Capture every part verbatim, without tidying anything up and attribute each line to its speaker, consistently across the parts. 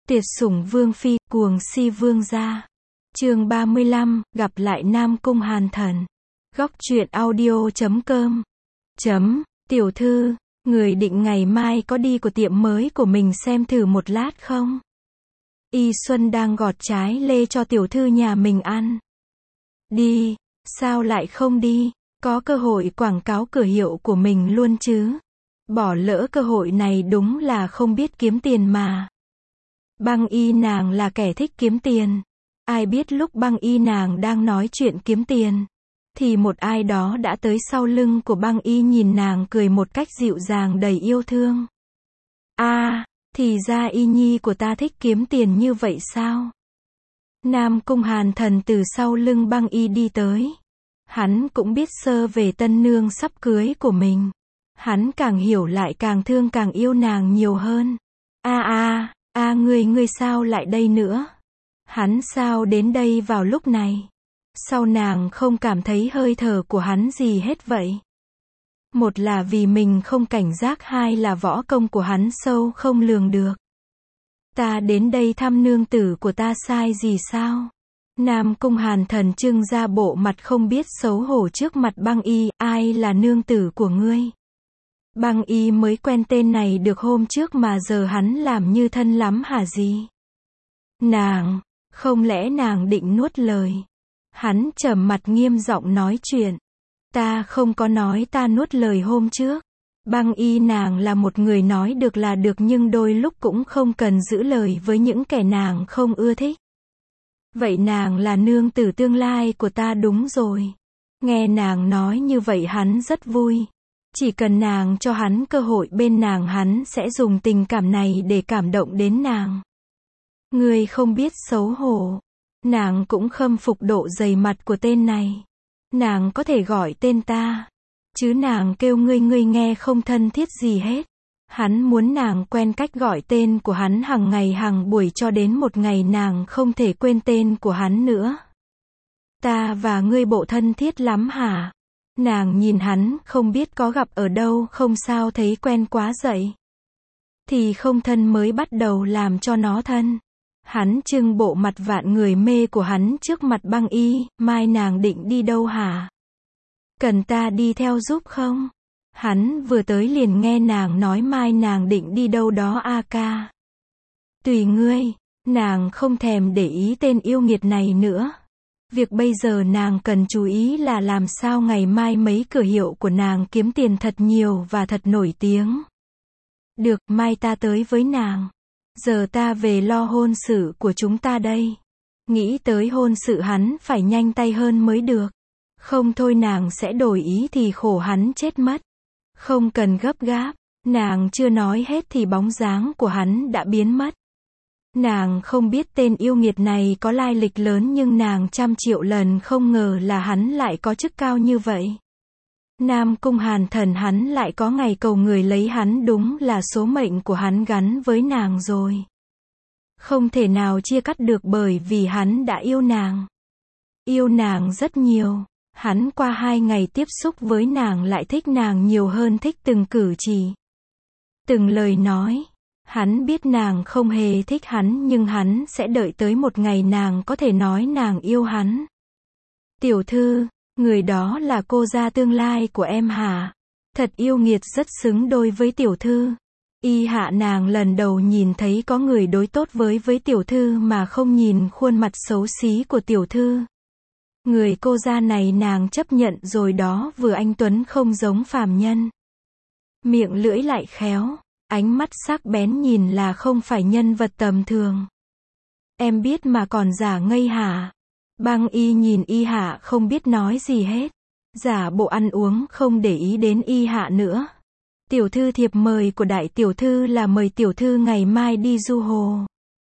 Speaker 1: Tuyệt sủng vương phi, cuồng si vương gia. Chương ba mươi lăm, gặp lại Nam Cung Hàn Thần. Góc truyện audio chấm com. Chấm, tiểu thư, người định ngày mai có đi của tiệm mới của mình xem thử một lát không? Y Xuân đang gọt trái lê cho tiểu thư nhà mình ăn. Đi, sao lại không đi? Có cơ hội quảng cáo cửa hiệu của mình luôn chứ. Bỏ lỡ cơ hội này đúng là không biết kiếm tiền mà. Băng y nàng là kẻ thích kiếm tiền. Ai biết lúc băng y nàng đang nói chuyện kiếm tiền, thì một ai đó đã tới sau lưng của băng y nhìn nàng cười một cách dịu dàng đầy yêu thương. A, à, thì ra y nhi của ta thích kiếm tiền như vậy sao? Nam Cung Hàn Thần từ sau lưng băng y đi tới. Hắn cũng biết sơ về tân nương sắp cưới của mình. Hắn càng hiểu lại càng thương càng yêu nàng nhiều hơn. A a, a ngươi ngươi sao lại đây nữa? Hắn sao đến đây vào lúc này? Sao nàng không cảm thấy hơi thở của hắn gì hết vậy? Một là vì mình không cảnh giác, hai là võ công của hắn sâu không lường được. Ta đến đây thăm nương tử của ta sai gì sao? Nam Cung Hàn Thần trưng ra bộ mặt không biết xấu hổ trước mặt băng y, ai là nương tử của ngươi? Băng y mới quen tên này được hôm trước mà giờ hắn làm như thân lắm hả gì? Nàng, không lẽ nàng định nuốt lời? Hắn trầm mặt nghiêm giọng nói chuyện. Ta không có nói ta nuốt lời hôm trước. Băng y nàng là một người nói được là được nhưng đôi lúc cũng không cần giữ lời với những kẻ nàng không ưa thích. Vậy nàng là nương tử tương lai của ta đúng rồi. Nghe nàng nói như vậy hắn rất vui. Chỉ cần nàng cho hắn cơ hội bên nàng hắn sẽ dùng tình cảm này để cảm động đến nàng. Ngươi không biết xấu hổ. Nàng cũng khâm phục độ dày mặt của tên này. Nàng có thể gọi tên ta. Chứ nàng kêu ngươi ngươi nghe không thân thiết gì hết. Hắn muốn nàng quen cách gọi tên của hắn hàng ngày hàng buổi cho đến một ngày nàng không thể quên tên của hắn nữa. Ta và ngươi bộ thân thiết lắm hả? Nàng nhìn hắn không biết có gặp ở đâu không sao thấy quen quá vậy. Thì không thân mới bắt đầu làm cho nó thân. Hắn trưng bộ mặt vạn người mê của hắn trước mặt băng y, mai nàng định đi đâu hả? Cần ta đi theo giúp không? Hắn vừa tới liền nghe nàng nói mai nàng định đi đâu đó a ca. Tùy ngươi, nàng không thèm để ý tên yêu nghiệt này nữa. Việc bây giờ nàng cần chú ý là làm sao ngày mai mấy cửa hiệu của nàng kiếm tiền thật nhiều và thật nổi tiếng. Được, mai ta tới với nàng. Giờ ta về lo hôn sự của chúng ta đây. Nghĩ tới hôn sự hắn phải nhanh tay hơn mới được. Không thôi nàng sẽ đổi ý thì khổ hắn chết mất. Không cần gấp gáp. Nàng chưa nói hết thì bóng dáng của hắn đã biến mất. Nàng không biết tên yêu nghiệt này có lai lịch lớn nhưng nàng trăm triệu lần không ngờ là hắn lại có chức cao như vậy. Nam Cung Hàn Thần hắn lại có ngày cầu người lấy hắn, đúng là số mệnh của hắn gắn với nàng rồi. Không thể nào chia cắt được bởi vì hắn đã yêu nàng. Yêu nàng rất nhiều. Hắn qua hai ngày tiếp xúc với nàng lại thích nàng nhiều hơn thích từng cử chỉ. Từng lời nói. Hắn biết nàng không hề thích hắn nhưng hắn sẽ đợi tới một ngày nàng có thể nói nàng yêu hắn. Tiểu thư, người đó là cô gia tương lai của em hả? Thật yêu nghiệt, rất xứng đôi với tiểu thư. Y hạ nàng lần đầu nhìn thấy có người đối tốt với với tiểu thư mà không nhìn khuôn mặt xấu xí của tiểu thư. Người cô gia này nàng chấp nhận rồi đó, vừa anh tuấn không giống phàm nhân. Miệng lưỡi lại khéo. Ánh mắt sắc bén nhìn là không phải nhân vật tầm thường. Em biết mà còn giả ngây hả? Băng y nhìn y hạ không biết nói gì hết. Giả bộ ăn uống không để ý đến y hạ nữa. Tiểu thư, thiệp mời của đại tiểu thư là mời tiểu thư ngày mai đi du hồ.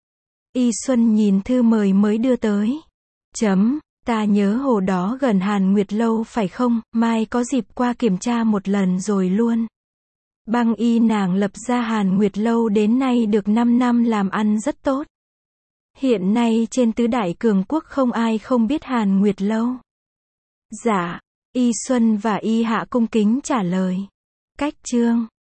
Speaker 1: Y Xuân nhìn thư mời mới đưa tới. Chấm, ta nhớ hồ đó gần Hàn Nguyệt Lâu phải không? Mai có dịp qua kiểm tra một lần rồi luôn. Băng y nàng lập ra Hàn Nguyệt Lâu đến nay được năm năm làm ăn rất tốt. Hiện nay trên tứ đại cường quốc không ai không biết Hàn Nguyệt Lâu. Dạ, Y Xuân và Y Hạ cung kính trả lời. Cách chương